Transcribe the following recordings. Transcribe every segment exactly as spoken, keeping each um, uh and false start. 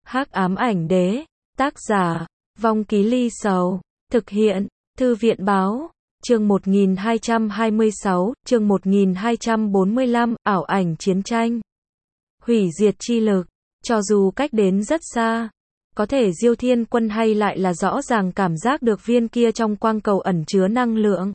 Hắc ám ảnh đế, tác giả, Vong Ký Ly Sầu, thực hiện, Thư viện báo, chương một nghìn hai trăm hai mươi sáu, chương một nghìn hai trăm bốn mươi lăm, ảo ảnh chiến tranh. Hủy diệt chi lực, cho dù cách đến rất xa, có thể Diêu Thiên Quân hay lại là rõ ràng cảm giác được viên kia trong quang cầu ẩn chứa năng lượng.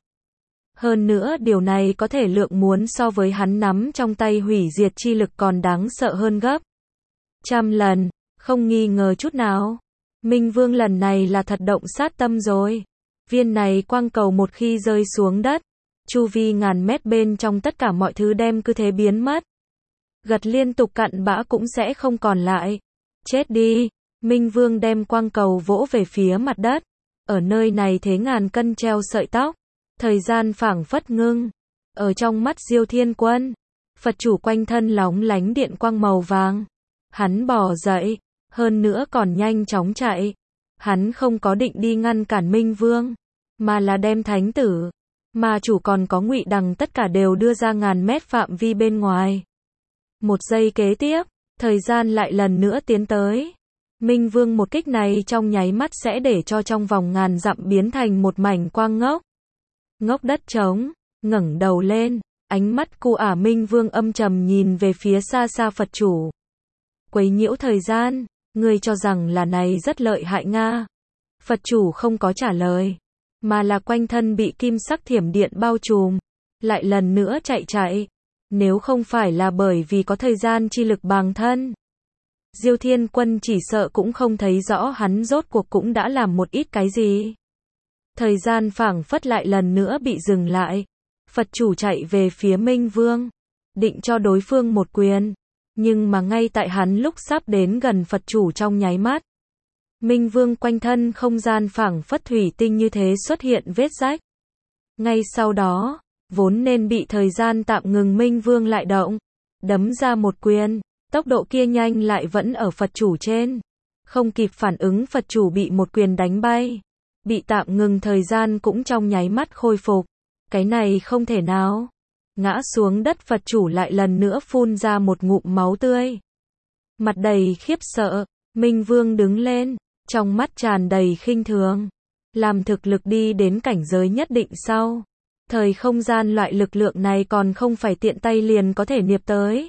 Hơn nữa điều này có thể lượng muốn so với hắn nắm trong tay hủy diệt chi lực còn đáng sợ hơn gấp trăm lần, không nghi ngờ chút nào. Minh Vương lần này là thật động sát tâm rồi. Viên này quang cầu một khi rơi xuống đất, chu vi ngàn mét bên trong tất cả mọi thứ đem cứ thế biến mất. Gật liên tục cặn bã cũng sẽ không còn lại. Chết đi. Minh Vương đem quang cầu vỗ về phía mặt đất. Ở nơi này thế ngàn cân treo sợi tóc. Thời gian phảng phất ngưng. Ở trong mắt Diêu Thiên Quân, Phật chủ quanh thân lóng lánh điện quang màu vàng. Hắn bò dậy, hơn nữa còn nhanh chóng chạy. Hắn không có định đi ngăn cản Minh Vương, mà là đem thánh tử, ma chủ còn có Ngụy Đằng tất cả đều đưa ra ngàn mét phạm vi bên ngoài. Một giây kế tiếp, thời gian lại lần nữa tiến tới. Minh Vương một kích này trong nháy mắt sẽ để cho trong vòng ngàn dặm biến thành một mảnh quang ngốc. Ngốc đất trống, ngẩng đầu lên, ánh mắt cu ả Minh Vương âm trầm nhìn về phía xa xa Phật chủ. Quấy nhiễu thời gian, ngươi cho rằng là này rất lợi hại Nga. Phật chủ không có trả lời, mà là quanh thân bị kim sắc thiểm điện bao trùm, lại lần nữa chạy chạy. Nếu không phải là bởi vì có thời gian chi lực bằng thân, Diêu Thiên Quân chỉ sợ cũng không thấy rõ hắn rốt cuộc cũng đã làm một ít cái gì. Thời gian phảng phất lại lần nữa bị dừng lại. Phật chủ chạy về phía Minh Vương, định cho đối phương một quyền. Nhưng mà ngay tại hắn lúc sắp đến gần Phật chủ trong nháy mắt, Minh Vương quanh thân không gian phảng phất thủy tinh như thế xuất hiện vết rách. Ngay sau đó, vốn nên bị thời gian tạm ngừng Minh Vương lại động, đấm ra một quyền, tốc độ kia nhanh lại vẫn ở Phật chủ trên. Không kịp phản ứng Phật chủ bị một quyền đánh bay, bị tạm ngừng thời gian cũng trong nháy mắt khôi phục. Cái này không thể nào. Ngã xuống đất Phật chủ lại lần nữa phun ra một ngụm máu tươi. Mặt đầy khiếp sợ, Minh Vương đứng lên, trong mắt tràn đầy khinh thường. Làm thực lực đi đến cảnh giới nhất định sau, thời không gian loại lực lượng này còn không phải tiện tay liền có thể niệp tới.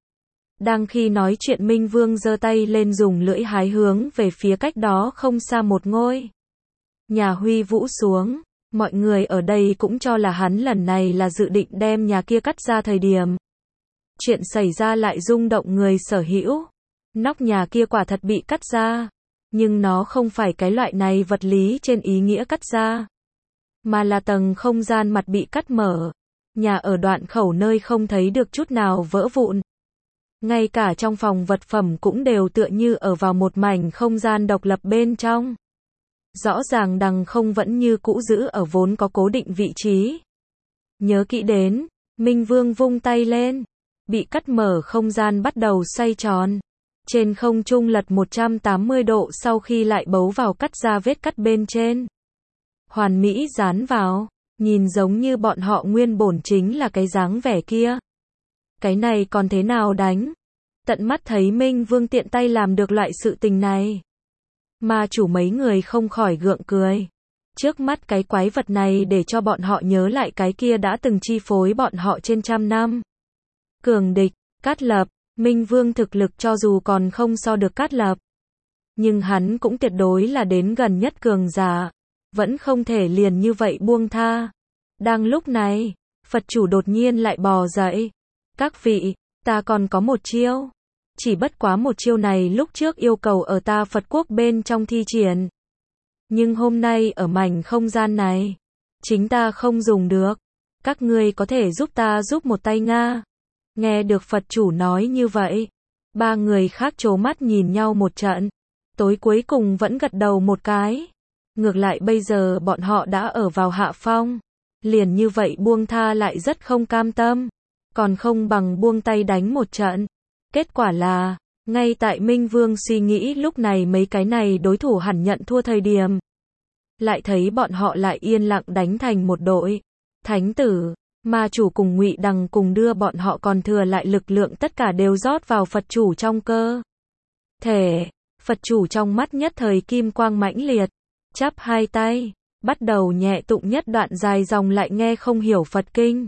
Đang khi nói chuyện Minh Vương giơ tay lên dùng lưỡi hái hướng về phía cách đó không xa một ngôi nhà huy vũ xuống. Mọi người ở đây cũng cho là hắn lần này là dự định đem nhà kia cắt ra thời điểm. Chuyện xảy ra lại rung động người sở hữu. Nóc nhà kia quả thật bị cắt ra. Nhưng nó không phải cái loại này vật lý trên ý nghĩa cắt ra. Mà là tầng không gian mặt bị cắt mở. Nhà ở đoạn khẩu nơi không thấy được chút nào vỡ vụn. Ngay cả trong phòng vật phẩm cũng đều tựa như ở vào một mảnh không gian độc lập bên trong. Rõ ràng đằng không vẫn như cũ giữ ở vốn có cố định vị trí. Nhớ kỹ đến, Minh Vương vung tay lên, bị cắt mở không gian bắt đầu xoay tròn. Trên không trung lật một trăm tám mươi độ sau khi lại bấu vào cắt ra vết cắt bên trên. Hoàn mỹ dán vào, nhìn giống như bọn họ nguyên bổn chính là cái dáng vẻ kia. Cái này còn thế nào đánh? Tận mắt thấy Minh Vương tiện tay làm được loại sự tình này. Ma chủ mấy người không khỏi gượng cười. Trước mắt cái quái vật này để cho bọn họ nhớ lại cái kia đã từng chi phối bọn họ trên trăm năm. Cường địch, Cát Lập, Minh Vương thực lực cho dù còn không so được Cát Lập, nhưng hắn cũng tuyệt đối là đến gần nhất cường giả, vẫn không thể liền như vậy buông tha. Đang lúc này, Phật chủ đột nhiên lại bò dậy. Các vị, ta còn có một chiêu. Chỉ bất quá một chiêu này lúc trước yêu cầu ở ta Phật quốc bên trong thi triển. Nhưng hôm nay ở mảnh không gian này, chính ta không dùng được. Các ngươi có thể giúp ta giúp một tay Nga. Nghe được Phật chủ nói như vậy, ba người khác trố mắt nhìn nhau một trận. Tối cuối cùng vẫn gật đầu một cái. Ngược lại bây giờ bọn họ đã ở vào hạ phong. Liền như vậy buông tha lại rất không cam tâm. Còn không bằng buông tay đánh một trận. Kết quả là, ngay tại Minh Vương suy nghĩ lúc này mấy cái này đối thủ hẳn nhận thua thời điểm. Lại thấy bọn họ lại yên lặng đánh thành một đội. Thánh tử, ma chủ cùng Ngụy Đằng cùng đưa bọn họ còn thừa lại lực lượng tất cả đều rót vào Phật chủ trong cơ thể. Phật chủ trong mắt nhất thời kim quang mãnh liệt, chắp hai tay, bắt đầu nhẹ tụng nhất đoạn dài dòng lại nghe không hiểu Phật kinh.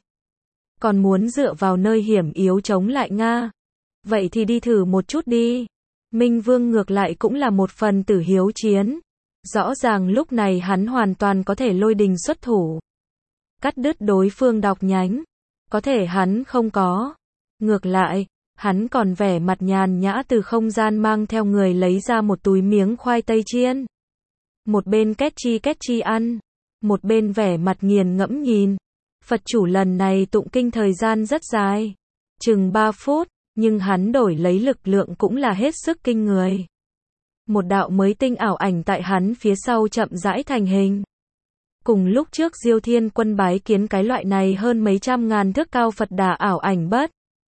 Còn muốn dựa vào nơi hiểm yếu chống lại Nga. Vậy thì đi thử một chút đi. Minh Vương ngược lại cũng là một phần tử hiếu chiến. Rõ ràng lúc này hắn hoàn toàn có thể lôi đình xuất thủ. Cắt đứt đối phương đọc nhánh. Có thể hắn không có. Ngược lại, hắn còn vẻ mặt nhàn nhã từ không gian mang theo người lấy ra một túi miếng khoai tây chiên. Một bên két chi két chi ăn. Một bên vẻ mặt nghiền ngẫm nhìn. Phật chủ lần này tụng kinh thời gian rất dài. Chừng ba phút. Nhưng hắn đổi lấy lực lượng cũng là hết sức kinh người. Một đạo mới tinh ảo ảnh tại hắn phía sau chậm rãi thành hình. Cùng lúc trước Diêu Thiên Quân bái kiến cái loại này hơn mấy trăm ngàn thước cao Phật Đà ảo ảnh bất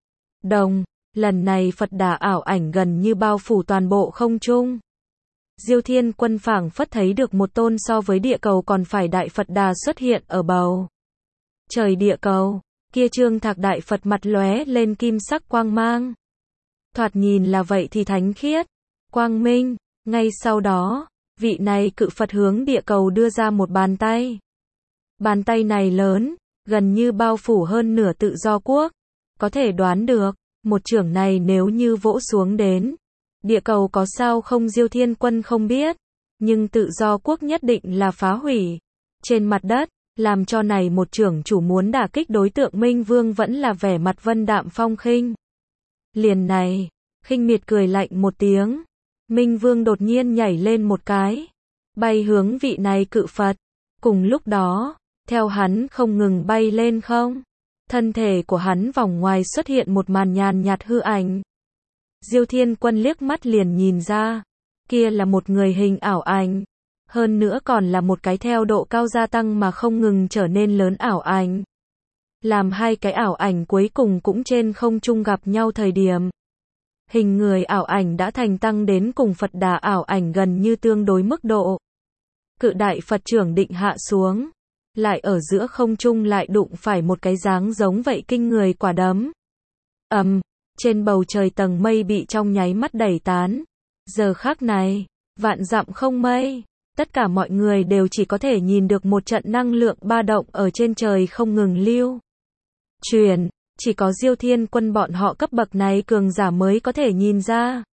đồng, lần này Phật Đà ảo ảnh gần như bao phủ toàn bộ không trung. Diêu Thiên Quân phảng phất thấy được một tôn so với địa cầu còn phải đại Phật Đà xuất hiện ở bầu trời địa cầu. Kia trương thạc đại Phật mặt lóe lên kim sắc quang mang. Thoạt nhìn là vậy thì thánh khiết, quang minh. Ngay sau đó, vị này cự Phật hướng địa cầu đưa ra một bàn tay. Bàn tay này lớn, gần như bao phủ hơn nửa tự do quốc. Có thể đoán được, một chưởng này nếu như vỗ xuống đến, địa cầu có sao không Diêu Thiên Quân không biết. Nhưng tự do quốc nhất định là phá hủy. Trên mặt đất. Làm cho này một trưởng chủ muốn đả kích đối tượng Minh Vương vẫn là vẻ mặt vân đạm phong khinh. Liền này, khinh miệt cười lạnh một tiếng. Minh Vương đột nhiên nhảy lên một cái. Bay hướng vị này cự Phật. Cùng lúc đó, theo hắn không ngừng bay lên không. Thân thể của hắn vòng ngoài xuất hiện một màn nhàn nhạt hư ảnh. Diêu Thiên Quân liếc mắt liền nhìn ra. Kia là một người hình ảo ảnh. Hơn nữa còn là một cái theo độ cao gia tăng mà không ngừng trở nên lớn ảo ảnh. Làm hai cái ảo ảnh cuối cùng cũng trên không trung gặp nhau thời điểm. Hình người ảo ảnh đã thành tăng đến cùng Phật Đà ảo ảnh gần như tương đối mức độ. Cự đại Phật trưởng định hạ xuống. Lại ở giữa không trung lại đụng phải một cái dáng giống vậy kinh người quả đấm. Ầm, trên bầu trời tầng mây bị trong nháy mắt đẩy tán. Giờ khắc này, vạn dặm không mây. Tất cả mọi người đều chỉ có thể nhìn được một trận năng lượng ba động ở trên trời không ngừng lưu truyền, chỉ có Diêu Thiên Quân bọn họ cấp bậc này cường giả mới có thể nhìn ra.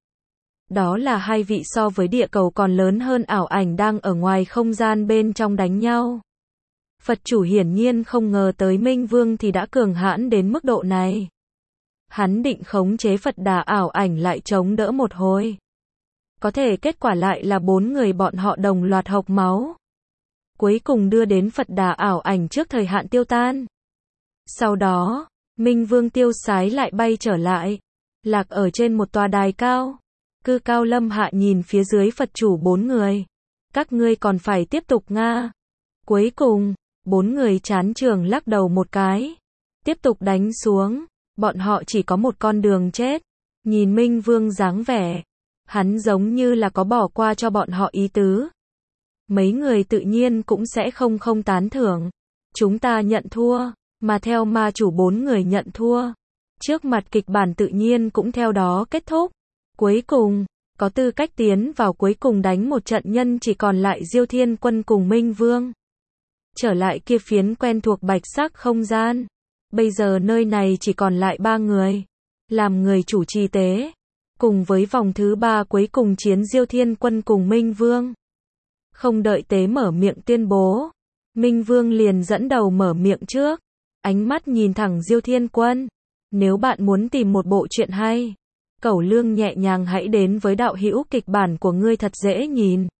Đó là hai vị so với địa cầu còn lớn hơn ảo ảnh đang ở ngoài không gian bên trong đánh nhau. Phật chủ hiển nhiên không ngờ tới Minh Vương thì đã cường hãn đến mức độ này. Hắn định khống chế Phật Đà ảo ảnh lại chống đỡ một hồi. Có thể kết quả lại là bốn người bọn họ đồng loạt hộc máu. Cuối cùng đưa đến Phật Đà ảo ảnh trước thời hạn tiêu tan. Sau đó, Minh Vương tiêu sái lại bay trở lại. Lạc ở trên một tòa đài cao. Cư cao lâm hạ nhìn phía dưới Phật chủ bốn người. Các ngươi còn phải tiếp tục Nga. Cuối cùng, bốn người chán trường lắc đầu một cái. Tiếp tục đánh xuống. Bọn họ chỉ có một con đường chết. Nhìn Minh Vương dáng vẻ. Hắn giống như là có bỏ qua cho bọn họ ý tứ. Mấy người tự nhiên cũng sẽ không không tán thưởng. Chúng ta nhận thua, mà theo ma chủ bốn người nhận thua. Trước mặt kịch bản tự nhiên cũng theo đó kết thúc. Cuối cùng, có tư cách tiến vào cuối cùng đánh một trận nhân chỉ còn lại Diêu Thiên Quân cùng Minh Vương. Trở lại kia phiến quen thuộc bạch sắc không gian. Bây giờ nơi này chỉ còn lại ba người. Làm người chủ trì tế. Cùng với vòng thứ ba cuối cùng chiến Diêu Thiên Quân cùng Minh Vương. Không đợi tế mở miệng tuyên bố. Minh Vương liền dẫn đầu mở miệng trước. Ánh mắt nhìn thẳng Diêu Thiên Quân. Nếu bạn muốn tìm một bộ truyện hay. Cẩu Lương nhẹ nhàng hãy đến với đạo hữu kịch bản của ngươi thật dễ nhìn.